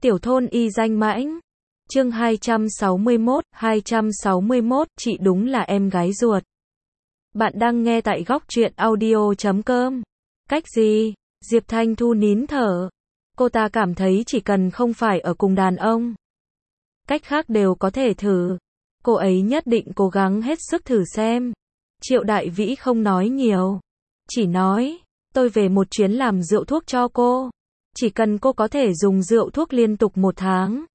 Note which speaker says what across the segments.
Speaker 1: Tiểu thôn y danh mãnh. Chương 261, chị đúng là em gái ruột. Bạn đang nghe tại góc truyện audio.com. Cách gì? Diệp Thanh Thu nín thở. Cô ta cảm thấy chỉ cần không phải ở cùng đàn ông, cách khác đều có thể thử. Cô ấy nhất định cố gắng hết sức thử xem. Triệu Đại Vĩ không nói nhiều, chỉ nói, tôi về một chuyến làm rượu thuốc cho cô. Chỉ cần cô có thể dùng rượu thuốc liên tục 1 tháng,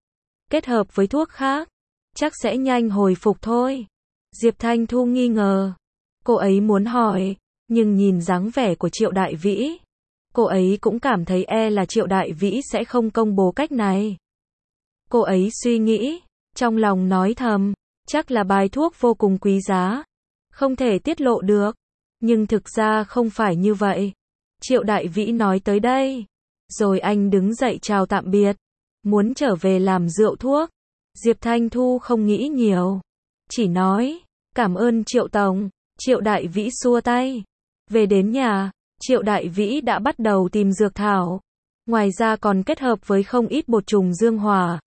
Speaker 1: kết hợp với thuốc khác, chắc sẽ nhanh hồi phục thôi. Diệp Thanh Thu nghi ngờ. Cô ấy muốn hỏi, nhưng nhìn dáng vẻ của Triệu Đại Vĩ, cô ấy cũng cảm thấy là Triệu Đại Vĩ sẽ không công bố cách này. Cô ấy suy nghĩ, trong lòng nói thầm, chắc là bài thuốc vô cùng quý giá, không thể tiết lộ được. Nhưng thực ra không phải như vậy. Triệu Đại Vĩ nói tới đây, rồi anh đứng dậy chào tạm biệt, muốn trở về làm rượu thuốc. Diệp Thanh Thu không nghĩ nhiều, chỉ nói, cảm ơn Triệu Tổng. Triệu Đại Vĩ xua tay. Về đến nhà, Triệu Đại Vĩ đã bắt đầu tìm dược thảo. Ngoài ra còn kết hợp với không ít bột trùng dương hỏa.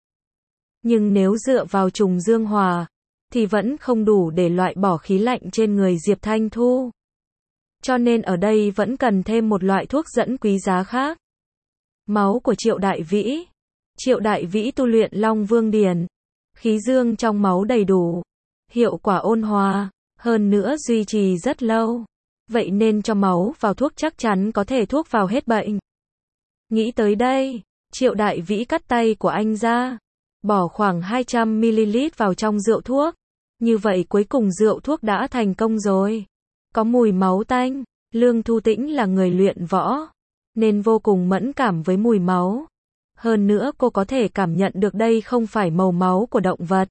Speaker 1: Nhưng nếu dựa vào trùng dương hỏa, thì vẫn không đủ để loại bỏ khí lạnh trên người Diệp Thanh Thu. Cho nên ở đây vẫn cần thêm một loại thuốc dẫn quý giá khác. Máu của Triệu Đại Vĩ. Triệu Đại Vĩ tu luyện Long Vương Điển. Khí dương trong máu đầy đủ. Hiệu quả ôn hòa, hơn nữa duy trì rất lâu. Vậy nên cho máu vào thuốc chắc chắn có thể thuốc vào hết bệnh. Nghĩ tới đây, Triệu Đại Vĩ cắt tay của anh ra, bỏ khoảng 200ml vào trong rượu thuốc. Như vậy cuối cùng rượu thuốc đã thành công rồi. Có mùi máu tanh. Lương Thu Tĩnh là người luyện võ, nên vô cùng mẫn cảm với mùi máu. Hơn nữa cô có thể cảm nhận được đây không phải màu máu của động vật.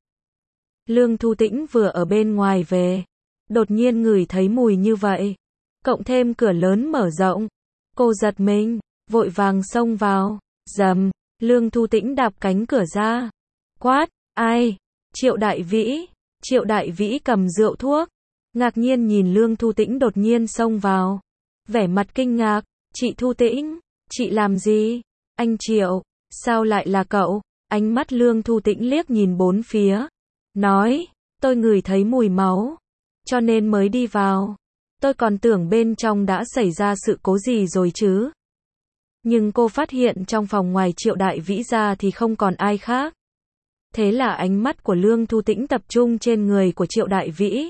Speaker 1: Lương Thu Tĩnh vừa ở bên ngoài về, đột nhiên ngửi thấy mùi như vậy. Cộng thêm cửa lớn mở rộng, cô giật mình, vội vàng xông vào. Rầm, Lương Thu Tĩnh đạp cánh cửa ra, quát, ai? Triệu Đại Vĩ. Triệu Đại Vĩ cầm rượu thuốc, ngạc nhiên nhìn Lương Thu Tĩnh đột nhiên xông vào, vẻ mặt kinh ngạc. Chị Thu Tĩnh, chị làm gì? Anh Triệu, sao lại là cậu? Ánh mắt Lương Thu Tĩnh liếc nhìn bốn phía, nói, tôi ngửi thấy mùi máu, cho nên mới đi vào. Tôi còn tưởng bên trong đã xảy ra sự cố gì rồi chứ. Nhưng cô phát hiện trong phòng ngoài Triệu Đại Vĩ ra thì không còn ai khác. Thế là ánh mắt của Lương Thu Tĩnh tập trung trên người của Triệu Đại Vĩ.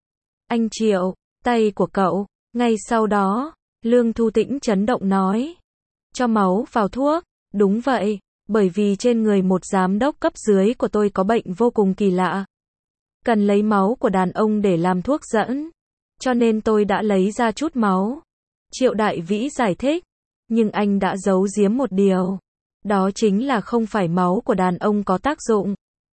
Speaker 1: Anh Triệu, tay của cậu. Ngay sau đó, Lương Thu Tĩnh chấn động nói, cho máu vào thuốc. Đúng vậy, bởi vì trên người một giám đốc cấp dưới của tôi có bệnh vô cùng kỳ lạ, cần lấy máu của đàn ông để làm thuốc dẫn, cho nên tôi đã lấy ra chút máu. Triệu Đại Vĩ giải thích, nhưng anh đã giấu giếm một điều, đó chính là không phải máu của đàn ông có tác dụng,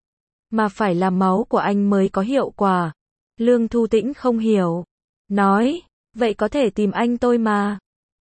Speaker 1: mà phải là máu của anh mới có hiệu quả. Lương Thu Tĩnh không hiểu, nói, vậy có thể tìm anh tôi mà.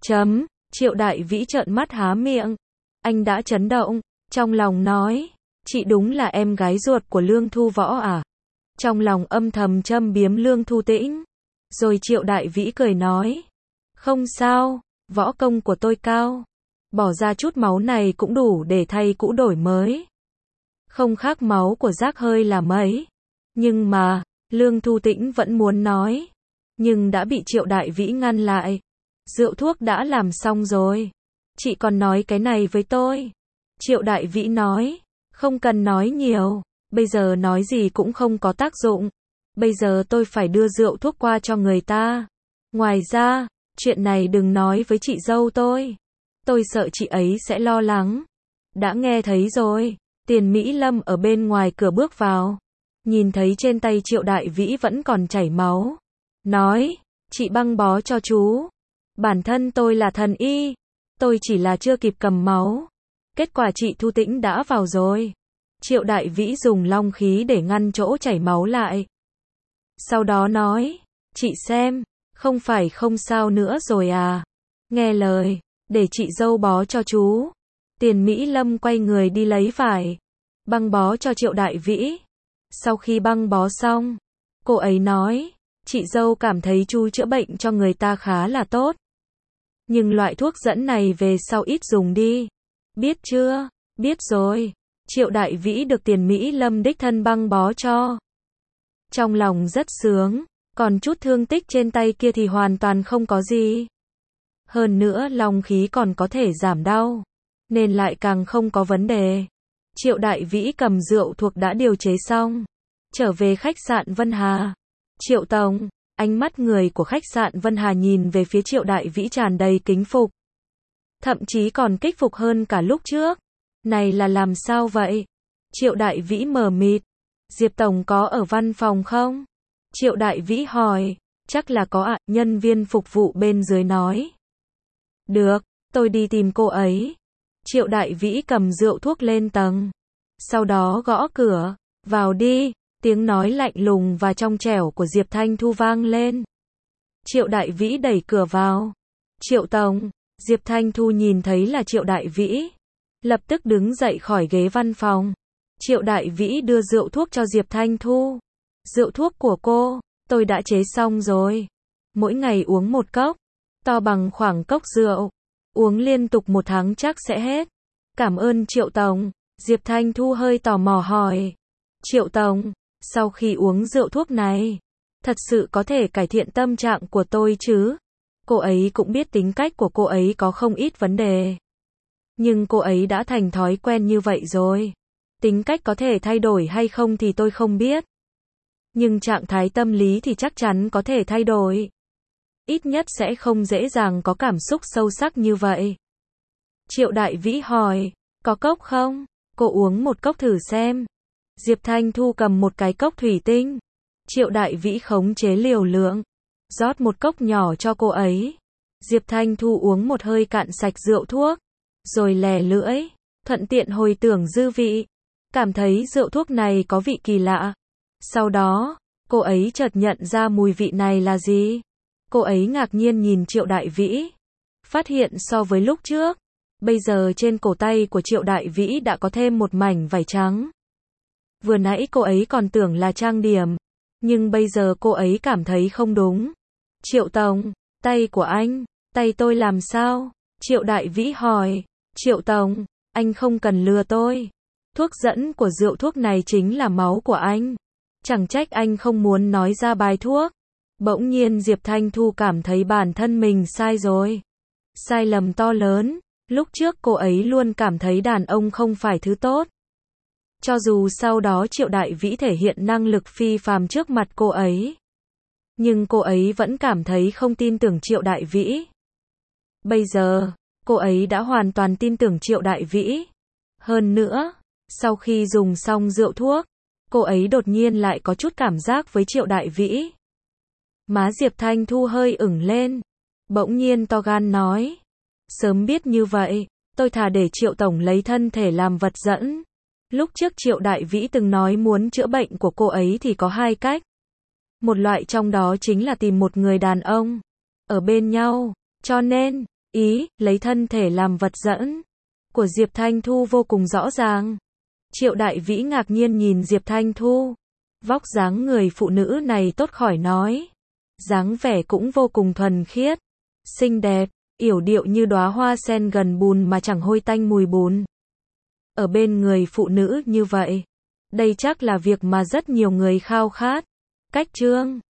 Speaker 1: Triệu Đại Vĩ trợn mắt há miệng, anh đã chấn động, trong lòng nói, chị đúng là em gái ruột của Lương Thu Võ à? Trong lòng âm thầm châm biếm Lương Thu Tĩnh. Rồi Triệu Đại Vĩ cười nói, không sao, võ công của tôi cao, bỏ ra chút máu này cũng đủ để thay cũ đổi mới, không khác máu của rác hơi là mấy. Nhưng mà, Lương Thu Tĩnh vẫn muốn nói, nhưng đã bị Triệu Đại Vĩ ngăn lại. Rượu thuốc đã làm xong rồi, chị còn nói cái này với tôi. Triệu Đại Vĩ nói, không cần nói nhiều, bây giờ nói gì cũng không có tác dụng. Bây giờ tôi phải đưa rượu thuốc qua cho người ta. Ngoài ra, chuyện này đừng nói với chị dâu tôi sợ chị ấy sẽ lo lắng. Đã nghe thấy rồi. Tiền Mỹ Lâm ở bên ngoài cửa bước vào, nhìn thấy trên tay Triệu Đại Vĩ vẫn còn chảy máu, nói, chị băng bó cho chú. Bản thân tôi là thần y, tôi chỉ là chưa kịp cầm máu. Kết quả chị Thu Tĩnh đã vào rồi. Triệu Đại Vĩ dùng long khí để ngăn chỗ chảy máu lại. Sau đó nói, chị xem, không phải không sao nữa rồi à? Nghe lời, để chị dâu bó cho chú. Tiền Mỹ Lâm quay người đi lấy vải, băng bó cho Triệu Đại Vĩ. Sau khi băng bó xong, cô ấy nói, chị dâu cảm thấy chú chữa bệnh cho người ta khá là tốt. Nhưng loại thuốc dẫn này về sau ít dùng đi. Biết chưa? Biết rồi. Triệu Đại Vĩ được Tiền Mỹ Lâm đích thân băng bó cho. Trong lòng rất sướng, còn chút thương tích trên tay kia thì hoàn toàn không có gì. Hơn nữa long khí còn có thể giảm đau, nên lại càng không có vấn đề. Triệu Đại Vĩ cầm rượu thuộc đã điều chế xong, trở về khách sạn Vân Hà. Triệu tổng, ánh mắt người của khách sạn Vân Hà nhìn về phía Triệu Đại Vĩ tràn đầy kính phục. Thậm chí còn kích phục hơn cả lúc trước. Này là làm sao vậy? Triệu Đại Vĩ mờ mịt. Diệp tổng có ở văn phòng không? Triệu Đại Vĩ hỏi. Chắc là có ạ, nhân viên phục vụ bên dưới nói. Được, tôi đi tìm cô ấy. Triệu Đại Vĩ cầm rượu thuốc lên tầng. Sau đó gõ cửa. Vào đi. Tiếng nói lạnh lùng và trong trẻo của Diệp Thanh Thu vang lên. Triệu Đại Vĩ đẩy cửa vào. Triệu tổng. Diệp Thanh Thu nhìn thấy là Triệu Đại Vĩ, lập tức đứng dậy khỏi ghế văn phòng. Triệu Đại Vĩ đưa rượu thuốc cho Diệp Thanh Thu. Rượu thuốc của cô, tôi đã chế xong rồi. Mỗi ngày uống một cốc, to bằng khoảng cốc rượu. Uống liên tục 1 tháng chắc sẽ hết. Cảm ơn Triệu tổng. Diệp Thanh Thu hơi tò mò hỏi. Triệu tổng, sau khi uống rượu thuốc này, thật sự có thể cải thiện tâm trạng của tôi chứ? Cô ấy cũng biết tính cách của cô ấy có không ít vấn đề. Nhưng cô ấy đã thành thói quen như vậy rồi. Tính cách có thể thay đổi hay không thì tôi không biết. Nhưng trạng thái tâm lý thì chắc chắn có thể thay đổi. Ít nhất sẽ không dễ dàng có cảm xúc sâu sắc như vậy. Triệu Đại Vĩ hỏi, có cốc không? Cô uống một cốc thử xem. Diệp Thanh Thu cầm một cái cốc thủy tinh. Triệu Đại Vĩ khống chế liều lượng, rót một cốc nhỏ cho cô ấy. Diệp Thanh Thu uống một hơi cạn sạch rượu thuốc, rồi lè lưỡi, thuận tiện hồi tưởng dư vị. Cảm thấy rượu thuốc này có vị kỳ lạ. Sau đó, cô ấy chợt nhận ra mùi vị này là gì. Cô ấy ngạc nhiên nhìn Triệu Đại Vĩ. Phát hiện so với lúc trước, bây giờ trên cổ tay của Triệu Đại Vĩ đã có thêm một mảnh vải trắng. Vừa nãy cô ấy còn tưởng là trang điểm, nhưng bây giờ cô ấy cảm thấy không đúng. Triệu tổng, tay của anh, tay tôi làm sao? Triệu Đại Vĩ hỏi. Triệu tổng, anh không cần lừa tôi. Thuốc dẫn của rượu thuốc này chính là máu của anh. Chẳng trách anh không muốn nói ra bài thuốc. Bỗng nhiên Diệp Thanh Thu cảm thấy bản thân mình sai rồi. Sai lầm to lớn. Lúc trước cô ấy luôn cảm thấy đàn ông không phải thứ tốt. Cho dù sau đó Triệu Đại Vĩ thể hiện năng lực phi phàm trước mặt cô ấy, nhưng cô ấy vẫn cảm thấy không tin tưởng Triệu Đại Vĩ. Bây giờ, cô ấy đã hoàn toàn tin tưởng Triệu Đại Vĩ. Hơn nữa, sau khi dùng xong rượu thuốc, cô ấy đột nhiên lại có chút cảm giác với Triệu Đại Vĩ. Má Diệp Thanh Thu hơi ửng lên, bỗng nhiên to gan nói. Sớm biết như vậy, tôi thà để Triệu tổng lấy thân thể làm vật dẫn. Lúc trước Triệu Đại Vĩ từng nói muốn chữa bệnh của cô ấy thì có 2 cách. Một loại trong đó chính là tìm một người đàn ông, ở bên nhau. Cho nên, ý, lấy thân thể làm vật dẫn, của Diệp Thanh Thu vô cùng rõ ràng. Triệu Đại Vĩ ngạc nhiên nhìn Diệp Thanh Thu. Vóc dáng người phụ nữ này tốt khỏi nói. Dáng vẻ cũng vô cùng thuần khiết, xinh đẹp, yểu điệu như đóa hoa sen gần bùn mà chẳng hôi tanh mùi bùn. Ở bên người phụ nữ như vậy, đây chắc là việc mà rất nhiều người khao khát. Cách chương